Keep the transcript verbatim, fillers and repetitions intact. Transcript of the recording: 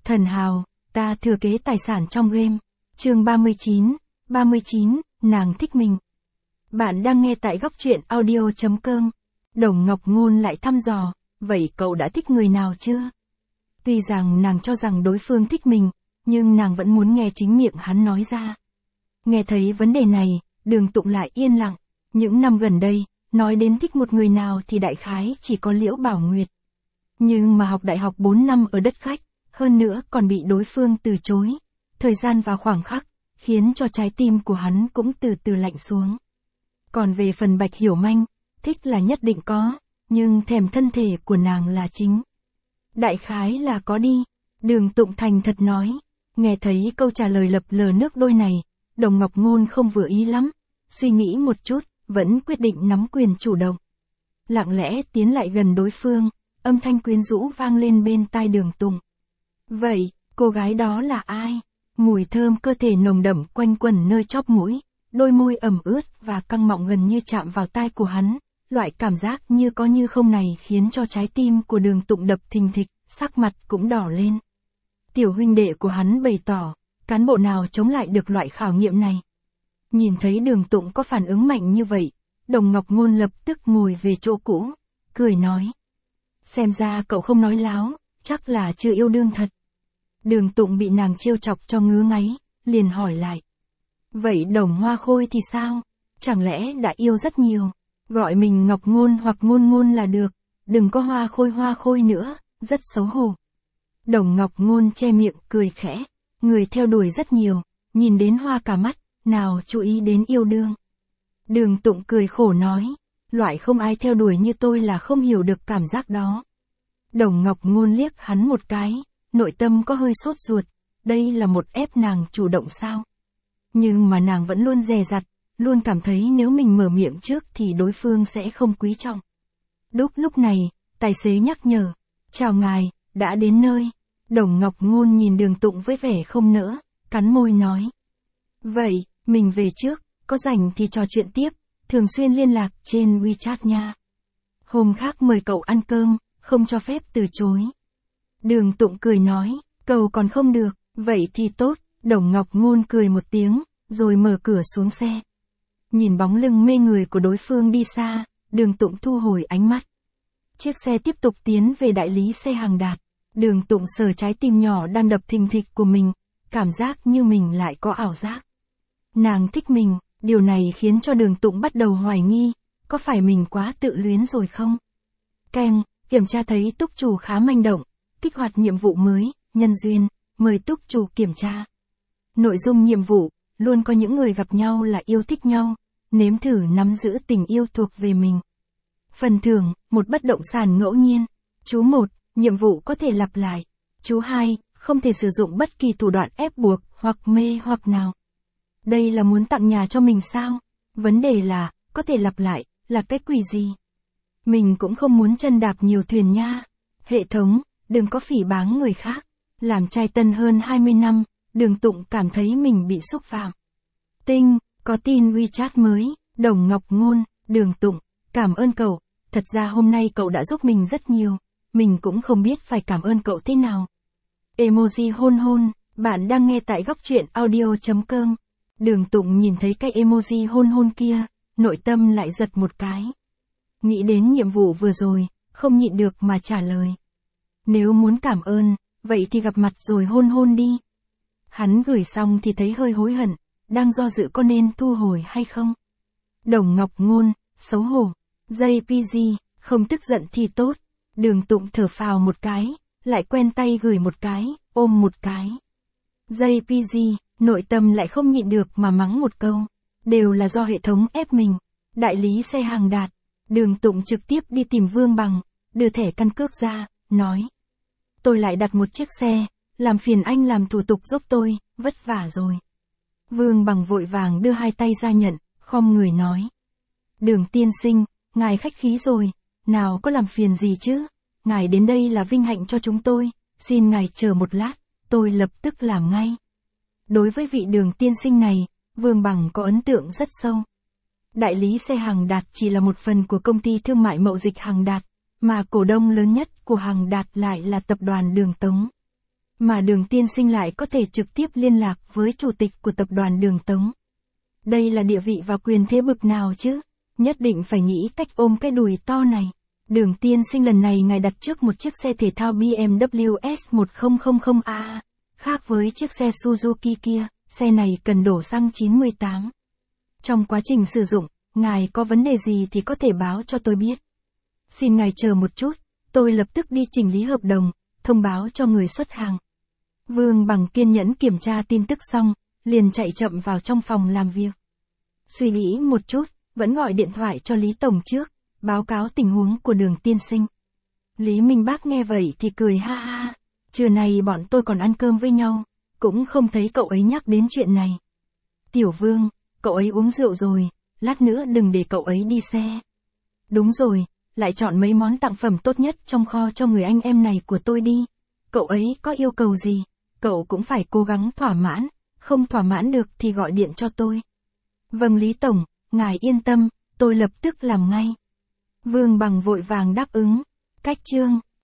Thần hào, ta thừa kế tài sản trong game. Chương ba mươi chín, ba mươi chín, nàng thích mình. Bạn đang nghe tại góc truyện audio chấm com. Đồng Ngọc Ngôn lại thăm dò, vậy cậu đã thích người nào chưa? Tuy rằng nàng cho rằng đối phương thích mình, nhưng nàng vẫn muốn nghe chính miệng hắn nói ra. Nghe thấy vấn đề này, Đường Tụng lại yên lặng. Những năm gần đây, nói đến thích một người nào thì đại khái chỉ có Liễu Bảo Nguyệt. Nhưng mà học đại học bốn năm ở đất khách, hơn nữa còn bị đối phương từ chối. Thời gian và khoảng khắc, khiến cho trái tim của hắn cũng từ từ lạnh xuống. Còn về phần Bạch Hiểu Manh, thích là nhất định có, nhưng thèm thân thể của nàng là chính. Đại khái là có đi, Đường Tụng thành thật nói. Nghe thấy câu trả lời lập lờ nước đôi này, Đồng Ngọc Ngôn không vừa ý lắm, suy nghĩ một chút, vẫn quyết định nắm quyền chủ động. Lặng lẽ tiến lại gần đối phương, âm thanh quyến rũ vang lên bên tai Đường Tụng. Vậy, cô gái đó là ai? Mùi thơm cơ thể nồng đậm quanh quẩn nơi chóp mũi, đôi môi ẩm ướt và căng mọng gần như chạm vào tai của hắn. Loại cảm giác như có như không này khiến cho trái tim của Đường Tụng đập thình thịch, sắc mặt cũng đỏ lên. Tiểu huynh đệ của hắn bày tỏ, cán bộ nào chống lại được loại khảo nghiệm này. Nhìn thấy Đường Tụng có phản ứng mạnh như vậy, Đồng Ngọc Ngôn lập tức ngồi về chỗ cũ, cười nói. Xem ra cậu không nói láo, chắc là chưa yêu đương thật. Đường Tụng bị nàng trêu chọc cho ngứa ngáy, liền hỏi lại. Vậy Đồng Hoa Khôi thì sao? Chẳng lẽ đã yêu rất nhiều? Gọi mình Ngọc Ngôn hoặc Ngôn Ngôn là được, đừng có Hoa Khôi Hoa Khôi nữa, rất xấu hổ. Đồng Ngọc Ngôn che miệng cười khẽ, người theo đuổi rất nhiều, nhìn đến hoa cả mắt, nào chú ý đến yêu đương. Đường Tụng cười khổ nói, loại không ai theo đuổi như tôi là không hiểu được cảm giác đó. Đồng Ngọc Ngôn liếc hắn một cái, nội tâm có hơi sốt ruột, đây là một ép nàng chủ động sao? Nhưng mà nàng vẫn luôn dè dặt, luôn cảm thấy nếu mình mở miệng trước thì đối phương sẽ không quý trọng. Đúng lúc này, tài xế nhắc nhở, chào ngài, đã đến nơi. Đồng Ngọc Ngôn nhìn Đường Tụng với vẻ không nỡ, cắn môi nói. Vậy, mình về trước, có rảnh thì trò chuyện tiếp, thường xuyên liên lạc trên WeChat nha. Hôm khác mời cậu ăn cơm, không cho phép từ chối. Đường Tụng cười nói, cầu còn không được, vậy thì tốt. Đồng Ngọc Ngôn cười một tiếng, rồi mở cửa xuống xe. Nhìn bóng lưng mê người của đối phương đi xa, Đường Tụng thu hồi ánh mắt. Chiếc xe tiếp tục tiến về đại lý xe hàng đạt. Đường Tụng sờ trái tim nhỏ đang đập thình thịch của mình, cảm giác như mình lại có ảo giác. Nàng thích mình, điều này khiến cho Đường Tụng bắt đầu hoài nghi, có phải mình quá tự luyến rồi không? Keng, kiểm tra thấy túc chủ khá manh động, kích hoạt nhiệm vụ mới, nhân duyên, mời túc chủ kiểm tra. Nội dung nhiệm vụ, luôn có những người gặp nhau là yêu thích nhau, nếm thử nắm giữ tình yêu thuộc về mình. Phần thưởng, một bất động sản ngẫu nhiên. Chú một, nhiệm vụ có thể lặp lại. Chú hai, không thể sử dụng bất kỳ thủ đoạn ép buộc hoặc mê hoặc nào. Đây là muốn tặng nhà cho mình sao? Vấn đề là, có thể lặp lại, là cái quỷ gì? Mình cũng không muốn chân đạp nhiều thuyền nha. Hệ thống, đừng có phỉ báng người khác. Làm trai tân hơn hai mươi năm, Đường Tụng cảm thấy mình bị xúc phạm. Tinh, có tin WeChat mới, Đồng Ngọc Ngôn, Đường Tụng, cảm ơn cậu, thật ra hôm nay cậu đã giúp mình rất nhiều, mình cũng không biết phải cảm ơn cậu thế nào. Emoji hôn hôn, bạn đang nghe tại góc truyện audio chấm com. Đường Tụng nhìn thấy cái emoji hôn hôn kia, nội tâm lại giật một cái. Nghĩ đến nhiệm vụ vừa rồi, không nhịn được mà trả lời. Nếu muốn cảm ơn, vậy thì gặp mặt rồi hôn hôn đi. Hắn gửi xong thì thấy hơi hối hận, đang do dự có nên thu hồi hay không. Đồng Ngọc Ngôn, xấu hổ, jê pê giê, không tức giận thì tốt. Đường Tụng thở phào một cái, lại quen tay gửi một cái, ôm một cái. jê pê giê, nội tâm lại không nhịn được mà mắng một câu. Đều là do hệ thống ép mình. Đại lý xe hàng đạt. Đường Tụng trực tiếp đi tìm Vương Bằng, đưa thẻ căn cước ra, nói. Tôi lại đặt một chiếc xe, làm phiền anh làm thủ tục giúp tôi, vất vả rồi. Vương Bằng vội vàng đưa hai tay ra nhận, khom người nói. Đường tiên sinh, ngài khách khí rồi, nào có làm phiền gì chứ, ngài đến đây là vinh hạnh cho chúng tôi, xin ngài chờ một lát, tôi lập tức làm ngay. Đối với vị Đường tiên sinh này, Vương Bằng có ấn tượng rất sâu. Đại lý xe hàng đạt chỉ là một phần của công ty thương mại mậu dịch hàng đạt, mà cổ đông lớn nhất của hàng đạt lại là tập đoàn Đường Tống. Mà Đường tiên sinh lại có thể trực tiếp liên lạc với chủ tịch của tập đoàn Đường Tống. Đây là địa vị và quyền thế bực nào chứ? Nhất định phải nghĩ cách ôm cái đùi to này. Đường tiên sinh lần này ngài đặt trước một chiếc xe thể thao bê em vê S một không không không A. Khác với chiếc xe Suzuki kia, xe này cần đổ xăng chín mươi tám. Trong quá trình sử dụng, ngài có vấn đề gì thì có thể báo cho tôi biết. Xin ngài chờ một chút, tôi lập tức đi chỉnh lý hợp đồng, thông báo cho người xuất hàng. Vương Bằng kiên nhẫn kiểm tra tin tức xong, liền chạy chậm vào trong phòng làm việc. Suy nghĩ một chút, vẫn gọi điện thoại cho Lý Tổng trước, báo cáo tình huống của Đường tiên sinh. Lý Minh Bác nghe vậy thì cười ha ha, trưa nay bọn tôi còn ăn cơm với nhau, cũng không thấy cậu ấy nhắc đến chuyện này. Tiểu Vương, cậu ấy uống rượu rồi, lát nữa đừng để cậu ấy đi xe. Đúng rồi, lại chọn mấy món tặng phẩm tốt nhất trong kho cho người anh em này của tôi đi. Cậu ấy có yêu cầu gì, cậu cũng phải cố gắng thỏa mãn, không thỏa mãn được thì gọi điện cho tôi. Vâng Lý Tổng, ngài yên tâm, tôi lập tức làm ngay. Vương Bằng vội vàng đáp ứng. Cách chương